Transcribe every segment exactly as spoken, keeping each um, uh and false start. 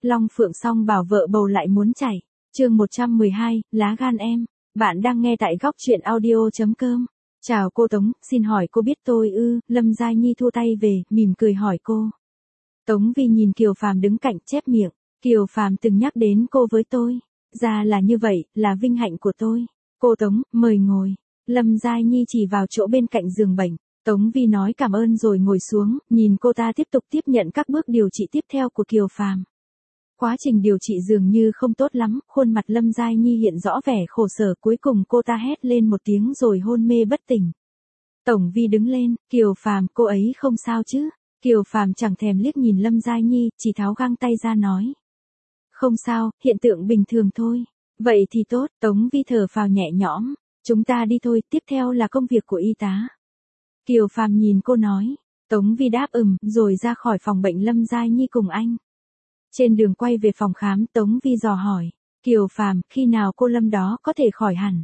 Long Phượng song bảo vợ bầu lại muốn chảy. Chương một trăm mười hai, lá gan em. Bạn đang nghe tại góc truyện audio chấm com. Chào cô Tống, xin hỏi cô biết tôi ư? Lâm Giai Nhi thu tay về, mỉm cười hỏi cô. Tống Vi nhìn Kiều Phàm đứng cạnh chép miệng. Kiều Phàm từng nhắc đến cô với tôi. Ra là như vậy, là vinh hạnh của tôi. Cô Tống, mời ngồi. Lâm Giai Nhi chỉ vào chỗ bên cạnh giường bệnh. Tống Vi nói cảm ơn rồi ngồi xuống, nhìn cô ta tiếp tục tiếp nhận các bước điều trị tiếp theo của Kiều Phàm. Quá trình điều trị dường như không tốt lắm, khuôn mặt Lâm Giai Nhi hiện rõ vẻ khổ sở, cuối cùng cô ta hét lên một tiếng rồi hôn mê bất tỉnh. Tổng Vi đứng lên, Kiều Phàm, cô ấy không sao chứ? Kiều Phàm chẳng thèm liếc nhìn Lâm Giai Nhi, chỉ tháo găng tay ra nói. Không sao, hiện tượng bình thường thôi. Vậy thì tốt, Tống Vi thở phào nhẹ nhõm. Chúng ta đi thôi, tiếp theo là công việc của y tá. Kiều Phàm nhìn cô nói. Tống Vi đáp ừm, rồi ra khỏi phòng bệnh Lâm Giai Nhi cùng anh. Trên đường quay về phòng khám, Tống Vi dò hỏi. Kiều Phàm, khi nào cô Lâm đó có thể khỏi hẳn?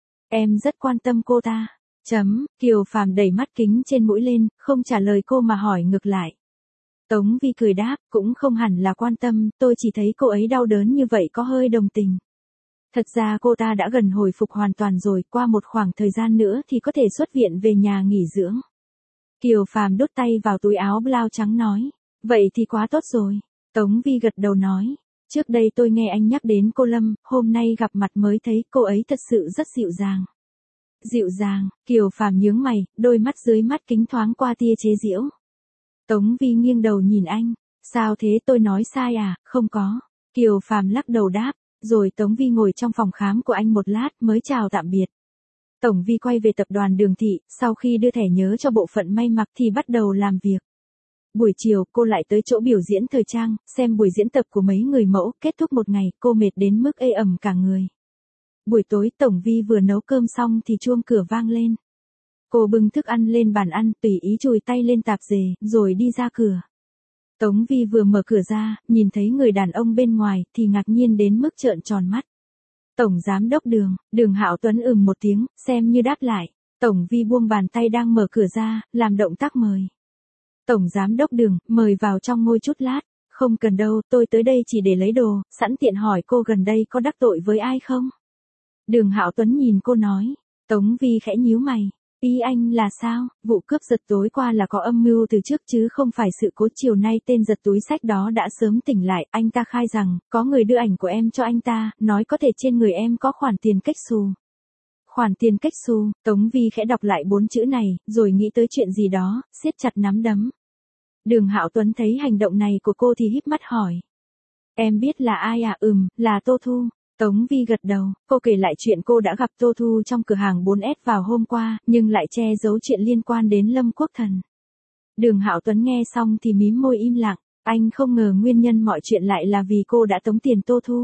Em rất quan tâm cô ta. Chấm, Kiều Phàm đẩy mắt kính trên mũi lên, không trả lời cô mà hỏi ngược lại. Tống Vi cười đáp, cũng không hẳn là quan tâm, tôi chỉ thấy cô ấy đau đớn như vậy có hơi đồng tình. Thật ra cô ta đã gần hồi phục hoàn toàn rồi, qua một khoảng thời gian nữa thì có thể xuất viện về nhà nghỉ dưỡng. Kiều Phàm đút tay vào túi áo blau trắng nói, vậy thì quá tốt rồi. Tống Vi gật đầu nói, trước đây tôi nghe anh nhắc đến cô Lâm, hôm nay gặp mặt mới thấy cô ấy thật sự rất dịu dàng. Dịu dàng, Kiều Phàm nhướng mày, đôi mắt dưới mắt kính thoáng qua tia chế giễu. Tống Vi nghiêng đầu nhìn anh, sao thế, tôi nói sai à? Không có. Kiều Phàm lắc đầu đáp, rồi Tống Vi ngồi trong phòng khám của anh một lát mới chào tạm biệt. Tổng Vi quay về tập đoàn Đường Thị, sau khi đưa thẻ nhớ cho bộ phận may mặc thì bắt đầu làm việc. Buổi chiều, cô lại tới chỗ biểu diễn thời trang, xem buổi diễn tập của mấy người mẫu, kết thúc một ngày, cô mệt đến mức ê ẩm cả người. Buổi tối, Tổng Vi vừa nấu cơm xong thì chuông cửa vang lên. Cô bưng thức ăn lên bàn ăn, tùy ý chùi tay lên tạp dề, rồi đi ra cửa. Tống Vi vừa mở cửa ra, nhìn thấy người đàn ông bên ngoài, thì ngạc nhiên đến mức trợn tròn mắt. Tổng Giám đốc Đường, Đường Hạo Tuấn ừm một tiếng, xem như đáp lại. Tổng Vi buông bàn tay đang mở cửa ra, làm động tác mời. Tổng Giám đốc Đường, mời vào trong ngồi chút lát. Không cần đâu, tôi tới đây chỉ để lấy đồ, sẵn tiện hỏi cô gần đây có đắc tội với ai không? Đường Hạo Tuấn nhìn cô nói. Tống Vi khẽ nhíu mày. Ý anh là sao? Vụ cướp giật tối qua là có âm mưu từ trước chứ không phải sự cố. Chiều nay tên giật túi xách đó đã sớm tỉnh lại. Anh ta khai rằng, có người đưa ảnh của em cho anh ta, nói có thể trên người em có khoản tiền cách xù. Khoản tiền cách xù, Tống Vi khẽ đọc lại bốn chữ này, rồi nghĩ tới chuyện gì đó, siết chặt nắm đấm. Đường Hạo Tuấn thấy hành động này của cô thì híp mắt hỏi. Em biết là ai à? Ừm, là Tô Thu. Tống Vi gật đầu, cô kể lại chuyện cô đã gặp Tô Thu trong cửa hàng bốn S vào hôm qua, nhưng lại che giấu chuyện liên quan đến Lâm Quốc Thần. Đường Hạo Tuấn nghe xong thì mím môi im lặng, anh không ngờ nguyên nhân mọi chuyện lại là vì cô đã tống tiền Tô Thu.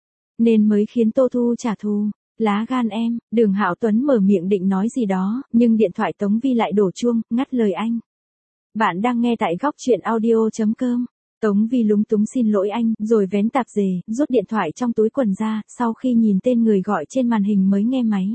Nên mới khiến Tô Thu trả thù. Lá gan em, Đường Hạo Tuấn mở miệng định nói gì đó, nhưng điện thoại Tống Vi lại đổ chuông, ngắt lời anh. Bạn đang nghe tại góc truyện audio chấm com. Tống Vi lúng túng xin lỗi anh, rồi vén tạp dề, rút điện thoại trong túi quần ra, sau khi nhìn tên người gọi trên màn hình mới nghe máy.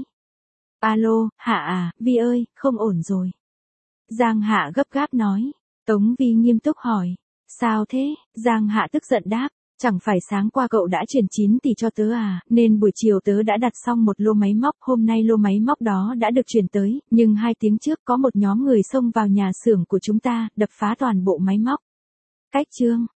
Alo, Hạ à, Vi ơi, không ổn rồi. Giang Hạ gấp gáp nói. Tống Vi nghiêm túc hỏi. Sao thế? Giang Hạ tức giận đáp. Chẳng phải sáng qua cậu đã chuyển chín tỷ cho tớ à, nên buổi chiều tớ đã đặt xong một lô máy móc, hôm nay lô máy móc đó đã được chuyển tới, nhưng hai tiếng trước có một nhóm người xông vào nhà xưởng của chúng ta, đập phá toàn bộ máy móc. Cách chương,